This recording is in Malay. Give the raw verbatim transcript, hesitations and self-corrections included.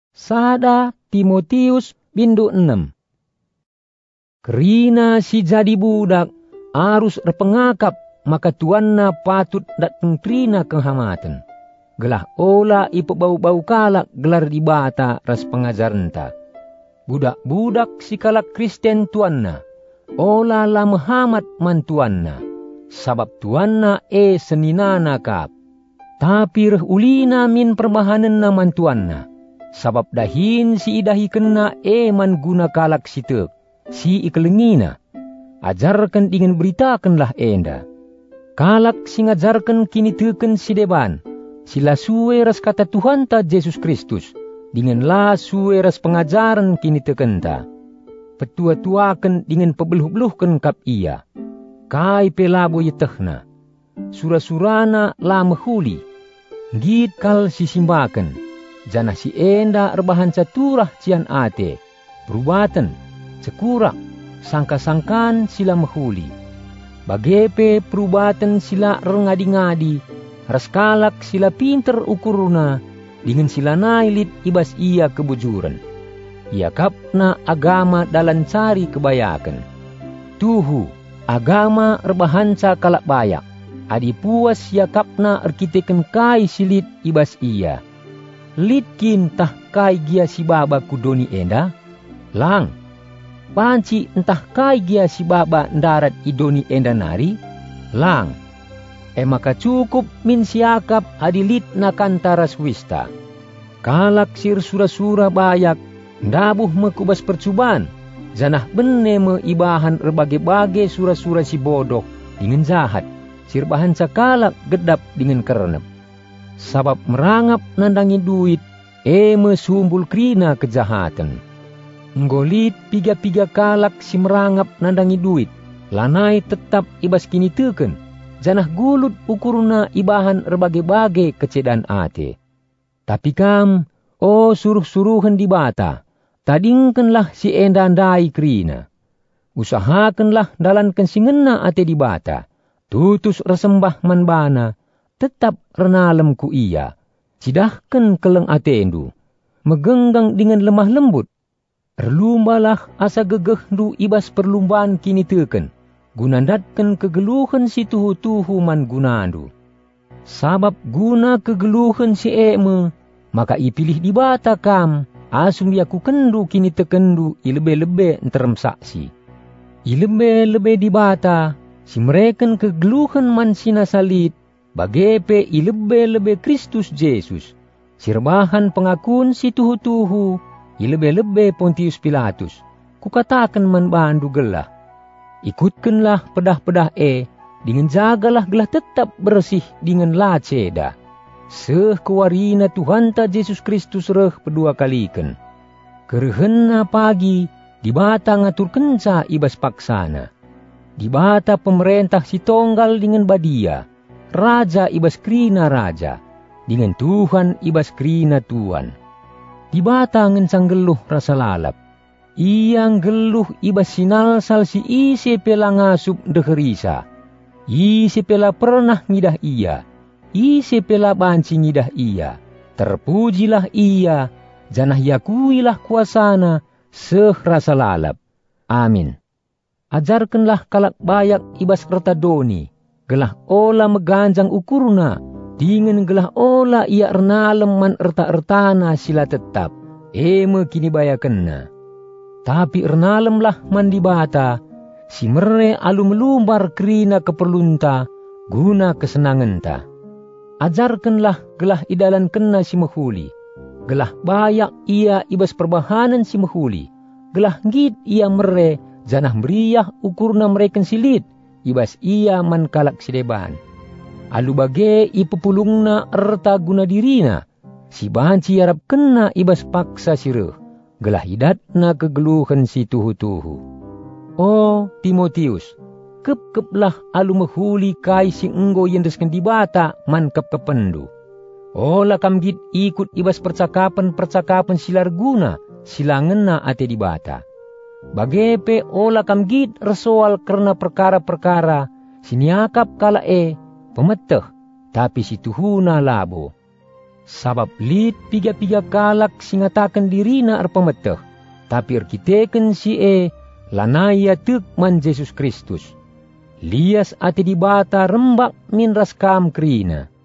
Sada Timotius bindu enam. Kerina si jadi budak arus repengakap, maka tuanna patut datang trina kehamatan. Gelah ola ipo bau-bau kalak gelar di bata ras pengajaranta. Budak-budak si kalak Kristen tuanna, ola la Muhammad man tuanna, sabab tuanna e seninana kap. Tapi reh ulina min perbahanan na man tuanna, sabab dahin si idahi kena e man guna kalak si tek, si ikelengina. Ajarkan dengan beritakanlah enda. Kalak si ngajarkan kini teken si deban, sila suwe ras kata Tuhan ta Yesus Kristus, dengan la suwe ras pengajaran kini tekenta. Petua-tuakan dengan pebeluh-beluhkan kap ia. Kai pelabo yetehna. Sura-surana la mehuli. Git kal sisimbakan. Janah si enda erbahan caturah cian ate. Perubatan, cekurak, sangka-sangkan sila mehuli. Bagepe perubatan sila rengadi-ngadi. Raskalak sila pinter ukuruna. Dengan sila nailit ibas ia kebujuran. Ia kapna agama dalam cari kebayakan. Tuhu, agama erbahanca kalak bayak. Adi puas ia kapna erkiteken kai silit ibas ia. Litkin tah kai gia si baba kudoni enda? Lang. Panci entah kai gia si baba ndarat idoni enda nari? Lang. E maka cukup min siakap adilit na kantara swista. Kalak sir sura-sura bayak, ndabuh mekubas percubaan. Janah benne me ibahan erbagai-bagai sura-sura si bodoh dengan jahat. Sir bahan sakalak gedap dengan kerenep. Sabab merangap nandangi duit, e mesumbul krina kejahatan. Nggolit piga-piga kalak si merangap nandangi duit, lanai tetap ibas kini teken. Janah gulut ukuruna ibahan erbagai-bagai kecedan ate. Tapi kam, oh suruh-suruhan di bata, tadingkenlah si endandai krina. Usahakanlah dalan kensingena ate di bata, tutus resembah manbana, tetap renalem ku iya. Cidahkan keleng atendu, megenggang dengan lemah lembut. Erlumbalah asa gegehdu ibas perlumbaan kini teken. Gunandatkan kegeluhan si tuhu-tuhu man gunandu. Sabab guna kegeluhan si eme, maka ipilih di bata kam, asum yaku kendu kini tekendu ilebe-lebe enterem saksi. Ilebe-lebe di bata, si mereken kegeluhan man sinasalit, bagepe ilebe-lebe Kristus Yesus. Sirbahan pengakun si tuhu-tuhu, ilebe-lebe Pontius Pilatus. Kukatakan man bandu gelah. Ikutkanlah pedah-pedah e, dengan jagalah gelah tetap bersih dengan laceda. Seh kewarina Tuhan ta Yesus Kristus reh pedua kaliken. Kerehena pagi, di bata ngatur kenca ibas paksana. Di bata pemerintah si tonggal dengan badia, raja ibas krina raja, dengan Tuhan ibas krina Tuhan. Di bata ngencang geluh rasa lalap. Iyang geluh ibas sinal sal si isi pela ngasup deherisa. Isi pela pernah ngidah iya. Isi pela banci ngidah iya. Terpujilah iya. Janah yakuilah kuasana. Seh rasa lalap. Amin. Ajarkanlah kalak bayak ibas ertadoni. Gelah ola meganjang ukurna. Dengan gelah ola ia ernalem man erta-ertana sila tetap. Eme kini bayakenna. Tapi ernalemlah mandi bata, si mere alu melumbar krina keperlunta, guna kesenanganta. Ajarkanlah gelah idalan kena si mehuli, gelah bayak ia ibas perbahanan si mehuli, gelah ngit ia mere, janah meriah ukurna mereken silit, ibas ia man kalak sideban. Alu bage ipepulungna erta guna dirina, si banci harap kena ibas paksa sireh. Gelah hidatna kegeluhan si tuhu-tuhu. Oh Timotius, kep-keplah alu mehuli kai si enggo yang desken di bata man kep-kependu. Ola kam git ikut ibas percakapan-percakapan silar guna silangena ate di bata. Bagepe ola kam git resoal karena perkara-perkara siniakap kala e pemeteh tapi si tuhuna labo. Sabab lit piga-piga kalak singatakan dirina arpameteh, tapi erkiteken si e lanaya tek man Jesus Kristus. Lias ati dibata rembak min raskam kerina.